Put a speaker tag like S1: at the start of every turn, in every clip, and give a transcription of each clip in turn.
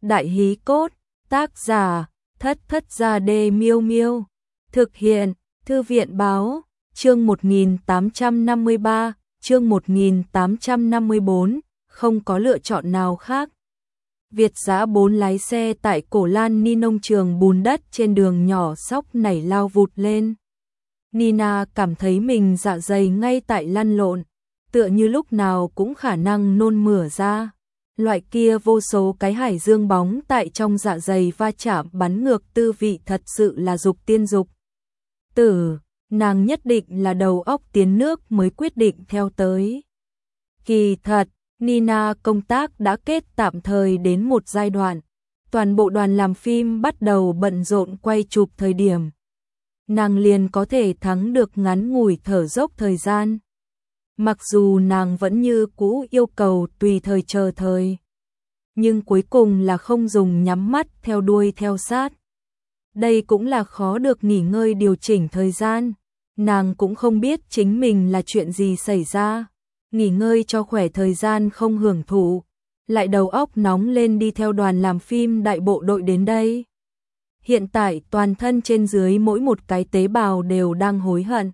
S1: Đại hí cốt, tác giả, Thất Thất Gia Đê Miêu Miêu. Thực hiện, Thư viện báo, chương 1853, chương 1854, không có lựa chọn nào khác. Việt Dã 4 lái xe tại Cổ Lan Ni nông trường bùn đất trên đường nhỏ sóc nảy lao vụt lên. Nina cảm thấy mình dạ dày ngay tại lăn lộn, tựa như lúc nào cũng khả năng nôn mửa ra. Loại kia vô số cái hải dương bóng tại trong dạ dày va chạm bắn ngược tư vị thật sự là dục tiên dục tử, nàng nhất định là đầu óc tiến nước mới quyết định theo tới. Kỳ thật, Nina công tác đã kết tạm thời đến một giai đoạn, toàn bộ đoàn làm phim bắt đầu bận rộn quay chụp thời điểm. Nàng liền có thể thắng được ngắn ngủi thở dốc thời gian. Mặc dù nàng vẫn như cũ yêu cầu tùy thời chờ thời, nhưng cuối cùng là không dùng nhắm mắt theo đuôi theo sát. Đây cũng là khó được nghỉ ngơi điều chỉnh thời gian, nàng cũng không biết chính mình là chuyện gì xảy ra. Nghỉ ngơi cho khỏe thời gian không hưởng thụ, lại đầu óc nóng lên đi theo đoàn làm phim đại bộ đội đến đây. Hiện tại toàn thân trên dưới mỗi một cái tế bào đều đang hối hận.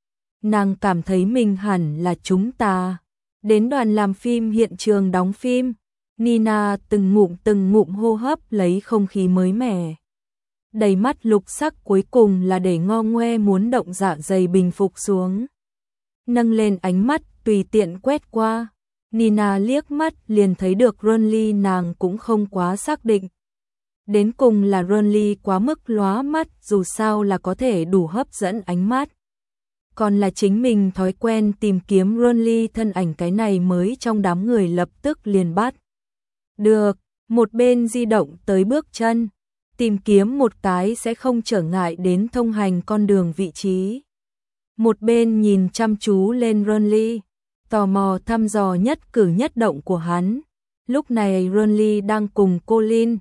S1: Nàng cảm thấy mình hẳn là chúng ta. Đến đoàn làm phim hiện trường đóng phim, Nina từng ngụm hô hấp lấy không khí mới mẻ. Đầy mắt lục sắc cuối cùng là để ngo ngoe muốn động dạ dày bình phục xuống. Nâng lên ánh mắt tùy tiện quét qua, Nina liếc mắt liền thấy được Ronly, nàng cũng không quá xác định. Đến cùng là Ronly quá mức lóa mắt, dù sao là có thể đủ hấp dẫn ánh mắt. Còn là chính mình thói quen tìm kiếm Ronly thân ảnh, cái này mới trong đám người lập tức liền bắt được. Một bên di động tới bước chân, tìm kiếm một cái sẽ không trở ngại đến thông hành con đường vị trí. Một bên nhìn chăm chú lên Ronly, tò mò thăm dò nhất cử nhất động của hắn. Lúc này Ronly đang cùng Colin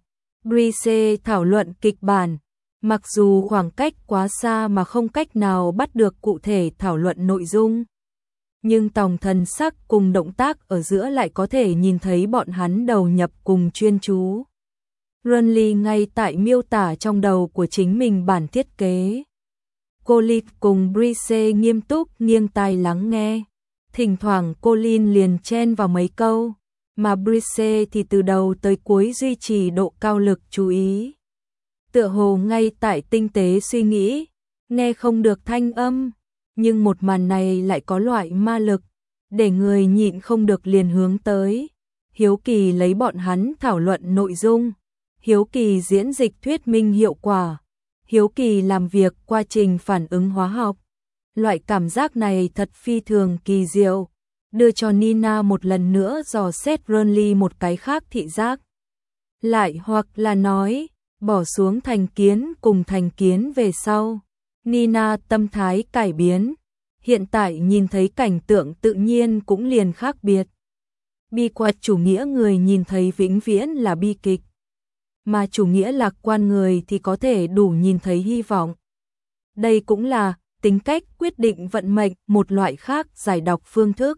S1: Brice thảo luận kịch bản, mặc dù khoảng cách quá xa mà không cách nào bắt được cụ thể thảo luận nội dung, nhưng tổng thần sắc cùng động tác ở giữa lại có thể nhìn thấy bọn hắn đầu nhập cùng chuyên chú. Ronly ngay tại miêu tả trong đầu của chính mình bản thiết kế. Colin cùng Brice nghiêm túc nghiêng tai lắng nghe, thỉnh thoảng Colin liền chen vào mấy câu, mà Brice thì từ đầu tới cuối duy trì độ cao lực chú ý. Tựa hồ ngay tại tinh tế suy nghĩ, nghe không được thanh âm, nhưng một màn này lại có loại ma lực, để người nhịn không được liền hướng tới. Hiếu kỳ lấy bọn hắn thảo luận nội dung, hiếu kỳ diễn dịch thuyết minh hiệu quả, hiếu kỳ làm việc quá trình phản ứng hóa học. Loại cảm giác này thật phi thường kỳ diệu, đưa cho Nina một lần nữa dò xét Ronly một cái khác thị giác. Lại hoặc là nói, bỏ xuống thành kiến cùng thành kiến về sau, Nina tâm thái cải biến, hiện tại nhìn thấy cảnh tượng tự nhiên cũng liền khác biệt. Bi quật chủ nghĩa người nhìn thấy vĩnh viễn là bi kịch, mà chủ nghĩa lạc quan người thì có thể đủ nhìn thấy hy vọng. Đây cũng là tính cách quyết định vận mệnh, một loại khác giải đọc phương thức.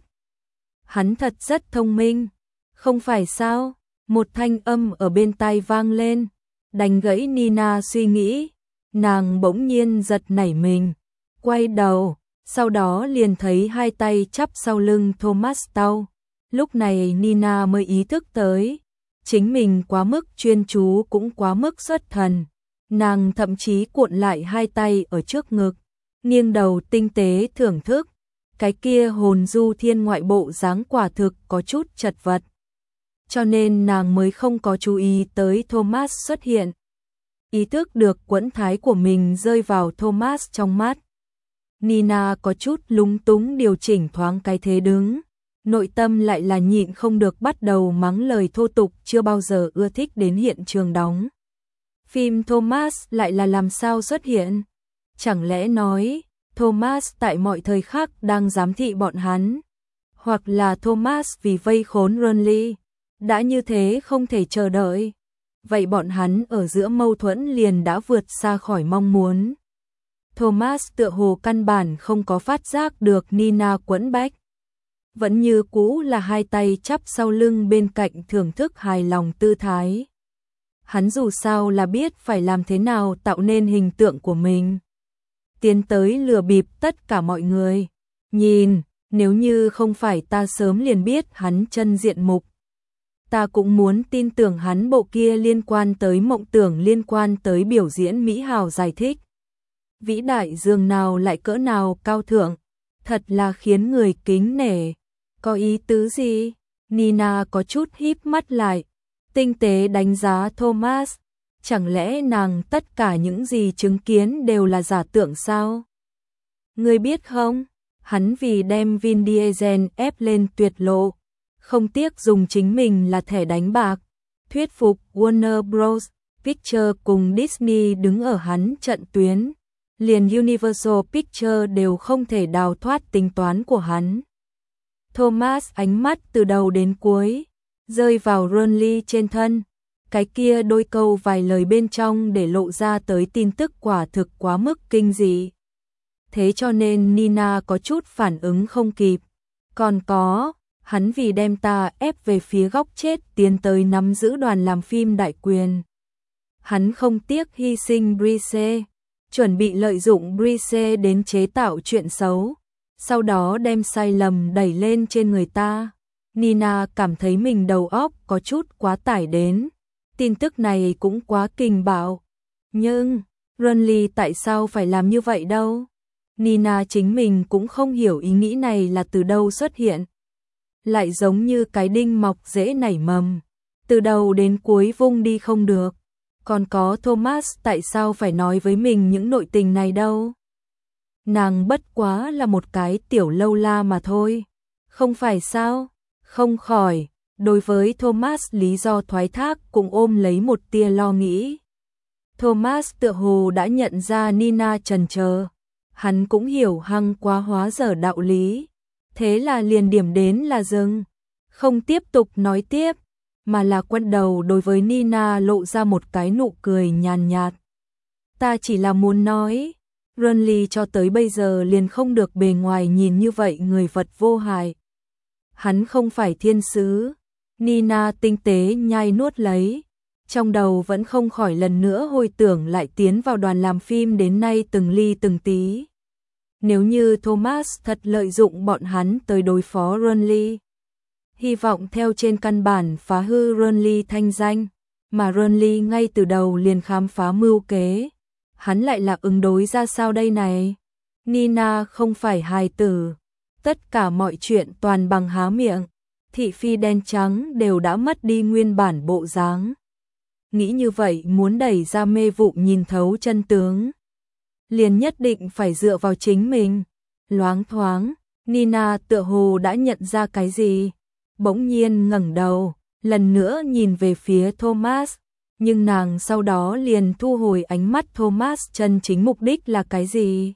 S1: Hắn thật rất thông minh, không phải sao? Một thanh âm ở bên tai vang lên, đánh gãy Nina suy nghĩ. Nàng bỗng nhiên giật nảy mình, quay đầu, sau đó liền thấy hai tay chắp sau lưng Thomas Tao. Lúc này Nina mới ý thức tới, chính mình quá mức chuyên chú cũng quá mức xuất thần. Nàng thậm chí cuộn lại hai tay ở trước ngực, nghiêng đầu tinh tế thưởng thức, cái kia hồn du thiên ngoại bộ dáng quả thực có chút chật vật. Cho nên nàng mới không có chú ý tới Thomas xuất hiện. Ý thức được quẫn thái của mình rơi vào Thomas trong mắt, Nina có chút lúng túng điều chỉnh thoáng cái thế đứng, nội tâm lại là nhịn không được bắt đầu mắng lời thô tục chưa bao giờ ưa thích đến hiện trường đóng phim. Thomas lại là làm sao xuất hiện? Chẳng lẽ nói Thomas tại mọi thời khắc đang giám thị bọn hắn, hoặc là Thomas vì vây khốn Ronly đã như thế không thể chờ đợi, vậy bọn hắn ở giữa mâu thuẫn liền đã vượt xa khỏi mong muốn. Thomas tựa hồ căn bản không có phát giác được Nina quẫn bách, vẫn như cũ là hai tay chắp sau lưng bên cạnh thưởng thức hài lòng tư thái. Hắn dù sao là biết phải làm thế nào tạo nên hình tượng của mình. Tiến tới lừa bịp tất cả mọi người. Nhìn, nếu như không phải ta sớm liền biết hắn chân diện mục. Ta cũng muốn tin tưởng hắn bộ kia liên quan tới mộng tưởng, liên quan tới biểu diễn mỹ hào giải thích. Vĩ đại dường nào lại cỡ nào cao thượng, thật là khiến người kính nể. Có ý tứ gì? Nina có chút híp mắt lại, tinh tế đánh giá Thomas. Chẳng lẽ nàng tất cả những gì chứng kiến đều là giả tưởng sao? Ngươi biết không, hắn vì đem Vin Diesel ép lên tuyệt lộ, không tiếc dùng chính mình là thẻ đánh bạc, thuyết phục Warner Bros. Pictures cùng Disney đứng ở hắn trận tuyến. Liền Universal Pictures đều không thể đào thoát tính toán của hắn. Thomas ánh mắt từ đầu đến cuối rơi vào Ronly trên thân. Cái kia đôi câu vài lời bên trong để lộ ra tới tin tức quả thực quá mức kinh dị. Thế cho nên Nina có chút phản ứng không kịp. Còn có, hắn vì đem ta ép về phía góc chết tiến tới nắm giữ đoàn làm phim đại quyền. Hắn không tiếc hy sinh Brice, chuẩn bị lợi dụng Brice đến chế tạo chuyện xấu, sau đó đem sai lầm đẩy lên trên người ta. Nina cảm thấy mình đầu óc có chút quá tải đến. Tin tức này cũng quá kinh bạo. Nhưng, Ronly tại sao phải làm như vậy đâu? Nina chính mình cũng không hiểu ý nghĩ này là từ đâu xuất hiện. Lại giống như cái đinh mọc dễ nảy mầm, từ đầu đến cuối vung đi không được. Còn có Thomas tại sao phải nói với mình những nội tình này đâu? Nàng bất quá là một cái tiểu lâu la mà thôi. Không phải sao? Không khỏi. Đối với Thomas lý do thoái thác cũng ôm lấy một tia lo nghĩ. Thomas tựa hồ đã nhận ra Nina chần chờ. Hắn cũng hiểu hăng quá hóa dở đạo lý. Thế là liền điểm đến là dừng. Không tiếp tục nói tiếp, mà là quay đầu đối với Nina lộ ra một cái nụ cười nhàn nhạt. Ta chỉ là muốn nói, Ronly cho tới bây giờ liền không được bề ngoài nhìn như vậy người vật vô hại. Hắn không phải thiên sứ. Nina tinh tế nhai nuốt lấy, trong đầu vẫn không khỏi lần nữa hồi tưởng lại tiến vào đoàn làm phim đến nay từng ly từng tí. Nếu như Thomas thật lợi dụng bọn hắn tới đối phó Ronly, hy vọng theo trên căn bản phá hư Ronly thanh danh, mà Ronly ngay từ đầu liền khám phá mưu kế, hắn lại là ứng đối ra sao đây này? Nina không phải hài tử, tất cả mọi chuyện toàn bằng há miệng. Thị phi đen trắng đều đã mất đi nguyên bản bộ dáng. Nghĩ như vậy muốn đẩy ra mê vụ nhìn thấu chân tướng, liền nhất định phải dựa vào chính mình. Loáng thoáng, Nina tựa hồ đã nhận ra cái gì, bỗng nhiên ngẩng đầu, lần nữa nhìn về phía Thomas, nhưng nàng sau đó liền thu hồi ánh mắt. Thomas chân chính mục đích là cái gì?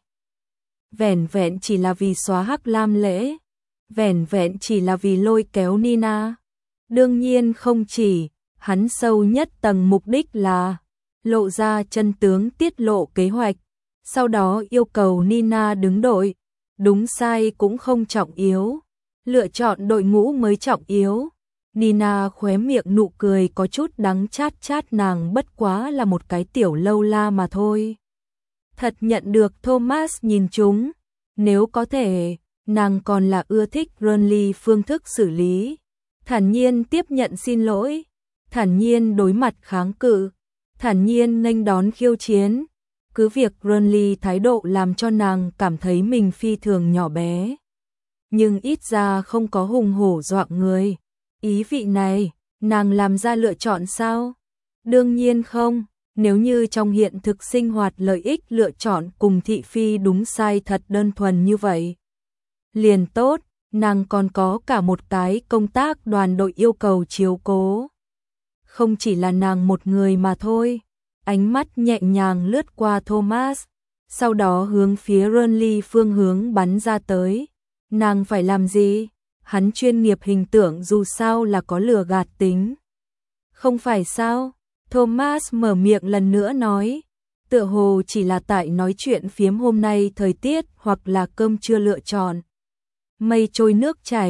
S1: Vẻn vẹn chỉ là vì xóa Hắc Lam lễ? Vẻn vẹn chỉ là vì lôi kéo Nina? Đương nhiên không chỉ, hắn sâu nhất tầng mục đích là lộ ra chân tướng, tiết lộ kế hoạch, sau đó yêu cầu Nina đứng đội. Đúng sai cũng không trọng yếu, lựa chọn đội ngũ mới trọng yếu. Nina khóe miệng nụ cười có chút đắng chát chát, nàng bất quá là một cái tiểu lâu la mà thôi. Thật nhận được Thomas nhìn chúng, nếu có thể, nàng còn là ưa thích Ronly phương thức xử lý. Thản nhiên tiếp nhận xin lỗi, thản nhiên đối mặt kháng cự, thản nhiên nghênh đón khiêu chiến. Cứ việc Ronly thái độ làm cho nàng cảm thấy mình phi thường nhỏ bé, nhưng ít ra không có hùng hổ dọa người. Ý vị này, nàng làm ra lựa chọn sao? Đương nhiên không, nếu như trong hiện thực sinh hoạt lợi ích lựa chọn cùng thị phi đúng sai thật đơn thuần như vậy, liền tốt, nàng còn có cả một cái công tác đoàn đội yêu cầu chiếu cố. Không chỉ là nàng một người mà thôi. Ánh mắt nhẹ nhàng lướt qua Thomas, sau đó hướng phía Ronly phương hướng bắn ra tới. Nàng phải làm gì? Hắn chuyên nghiệp hình tượng dù sao là có lừa gạt tính. Không phải sao? Thomas mở miệng lần nữa nói, tựa hồ chỉ là tại nói chuyện phiếm hôm nay thời tiết hoặc là cơm trưa lựa chọn. Mây trôi nước chảy,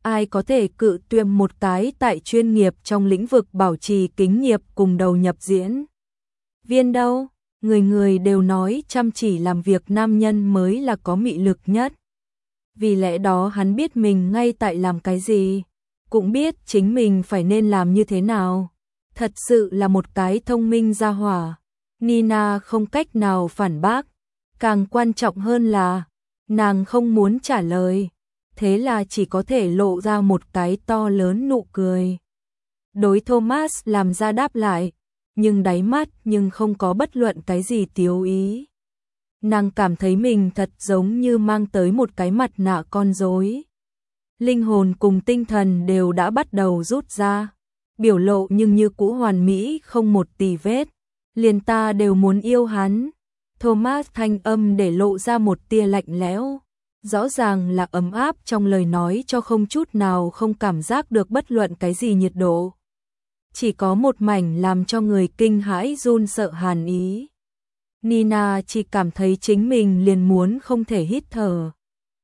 S1: ai có thể cự tuyệt một cái tại chuyên nghiệp trong lĩnh vực bảo trì kính nghiệp cùng đầu nhập diễn viên đâu, người người đều nói chăm chỉ làm việc nam nhân mới là có mị lực nhất. Vì lẽ đó hắn biết mình ngay tại làm cái gì, cũng biết chính mình phải nên làm như thế nào. Thật sự là một cái thông minh gia hỏa. Nina không cách nào phản bác, càng quan trọng hơn là nàng không muốn trả lời, thế là chỉ có thể lộ ra một cái to lớn nụ cười. Đối Thomas làm ra đáp lại, nhưng đáy mắt nhưng không có bất luận cái gì tiếu ý. Nàng cảm thấy mình thật giống như mang tới một cái mặt nạ con rối. Linh hồn cùng tinh thần đều đã bắt đầu rút ra, biểu lộ nhưng như cũ hoàn mỹ không một tì vết. Liền ta đều muốn yêu hắn. Thomas thanh âm để lộ ra một tia lạnh lẽo, rõ ràng là ấm áp trong lời nói cho không chút nào không cảm giác được bất luận cái gì nhiệt độ. Chỉ có một mảnh làm cho người kinh hãi run sợ hàn ý. Nina chỉ cảm thấy chính mình liền muốn không thể hít thở.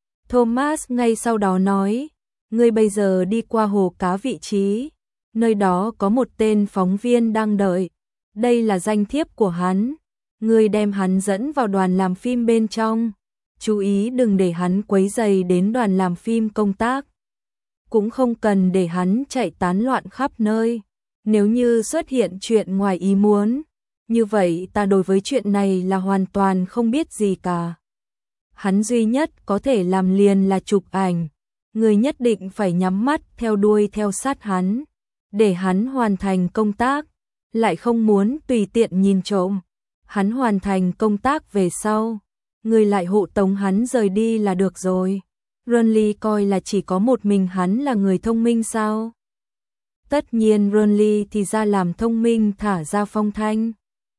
S1: Thomas ngay sau đó nói, ngươi bây giờ đi qua hồ cá vị trí, nơi đó có một tên phóng viên đang đợi, đây là danh thiếp của hắn, ngươi đem hắn dẫn vào đoàn làm phim bên trong, chú ý đừng để hắn quấy rầy đến đoàn làm phim công tác, cũng không cần để hắn chạy tán loạn khắp nơi, nếu như xuất hiện chuyện ngoài ý muốn, như vậy ta đối với chuyện này là hoàn toàn không biết gì cả. Hắn duy nhất có thể làm liền là chụp ảnh, người nhất định phải nhắm mắt theo đuôi theo sát hắn, để hắn hoàn thành công tác, lại không muốn tùy tiện nhìn trộm. Hắn hoàn thành công tác về sau, người lại hộ tống hắn rời đi là được rồi. Ronly coi là chỉ có một mình hắn là người thông minh sao? Tất nhiên Ronly thì ra làm thông minh thả ra phong thanh,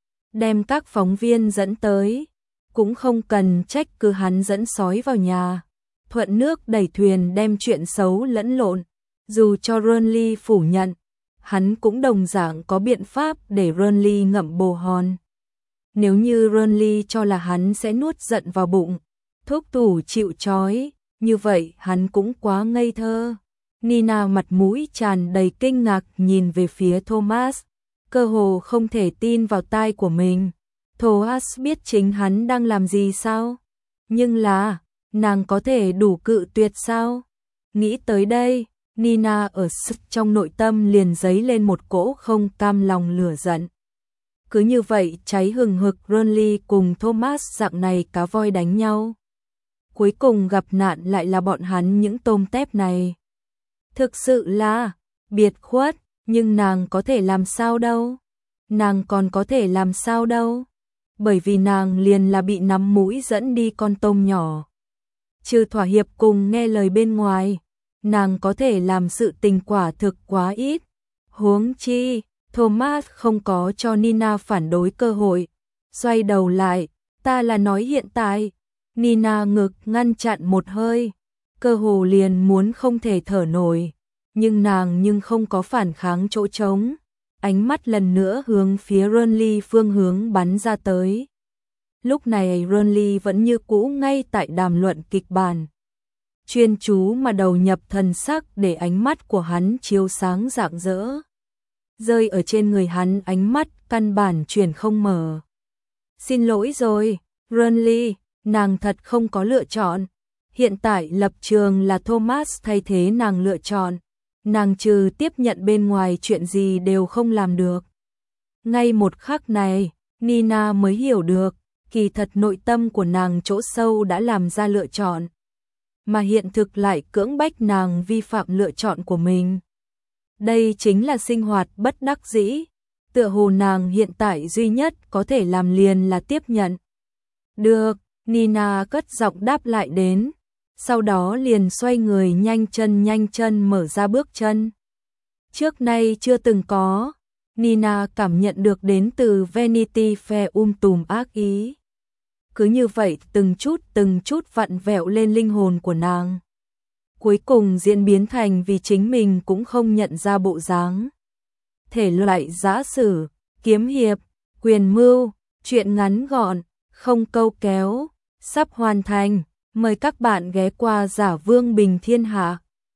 S1: đem các phóng viên dẫn tới, cũng không cần trách cứ hắn dẫn sói vào nhà, thuận nước đẩy thuyền đem chuyện xấu lẫn lộn, dù cho Ronly phủ nhận, hắn cũng đồng dạng có biện pháp để Ronly ngậm bồ hòn. Nếu như Ronly cho là hắn sẽ nuốt giận vào bụng, thúc thủ chịu trói, như vậy hắn cũng quá ngây thơ. Nina mặt mũi tràn đầy kinh ngạc nhìn về phía Thomas, cơ hồ không thể tin vào tai của mình. Thomas biết chính hắn đang làm gì sao? Nhưng là, nàng có thể đủ cự tuyệt sao? Nghĩ tới đây, Nina ở trong nội tâm liền dấy lên một cỗ không cam lòng lửa giận. Cứ như vậy cháy hừng hực Ronly cùng Thomas dạng này cá voi đánh nhau. Cuối cùng gặp nạn lại là bọn hắn những tôm tép này. Thực sự là biệt khuất, nhưng nàng có thể làm sao đâu? Nàng còn có thể làm sao đâu? Bởi vì nàng liền là bị nắm mũi dẫn đi con tôm nhỏ. Trừ thỏa hiệp cùng nghe lời bên ngoài, nàng có thể làm sự tình quả thực quá ít. Huống chi, Thomas không có cho Nina phản đối cơ hội. Xoay đầu lại, ta là nói hiện tại. Nina ngực ngăn chặn một hơi, cơ hồ liền muốn không thể thở nổi. Nhưng nàng không có phản kháng chỗ trống. Ánh mắt lần nữa hướng phía Ronly phương hướng bắn ra tới. Lúc này Ronly vẫn như cũ ngay tại đàm luận kịch bản. Chuyên chú mà đầu nhập thần sắc để ánh mắt của hắn chiếu sáng rạng rỡ. Rơi ở trên người hắn ánh mắt căn bản chuyển không mở. Xin lỗi rồi, Ronly, nàng thật không có lựa chọn. Hiện tại lập trường là Thomas thay thế nàng lựa chọn. Nàng trừ tiếp nhận bên ngoài chuyện gì đều không làm được. Ngay một khắc này, Nina mới hiểu được, kỳ thật nội tâm của nàng chỗ sâu đã làm ra lựa chọn. Mà hiện thực lại cưỡng bách nàng vi phạm lựa chọn của mình. Đây chính là sinh hoạt bất đắc dĩ. Tựa hồ nàng hiện tại duy nhất có thể làm liền là tiếp nhận. Được, Nina cất giọng đáp lại đến. Sau đó liền xoay người nhanh chân mở ra bước chân. Trước nay chưa từng có, Nina cảm nhận được đến từ Vanity Fair tùm ác ý. Cứ như vậy từng chút vặn vẹo lên linh hồn của nàng. Cuối cùng diễn biến thành vì chính mình cũng không nhận ra bộ dáng. Thể loại giã sử, kiếm hiệp, quyền mưu, truyện ngắn gọn, không câu kéo, sắp hoàn thành. Mời các bạn ghé qua Giả Vương Bình Thiên Hạ.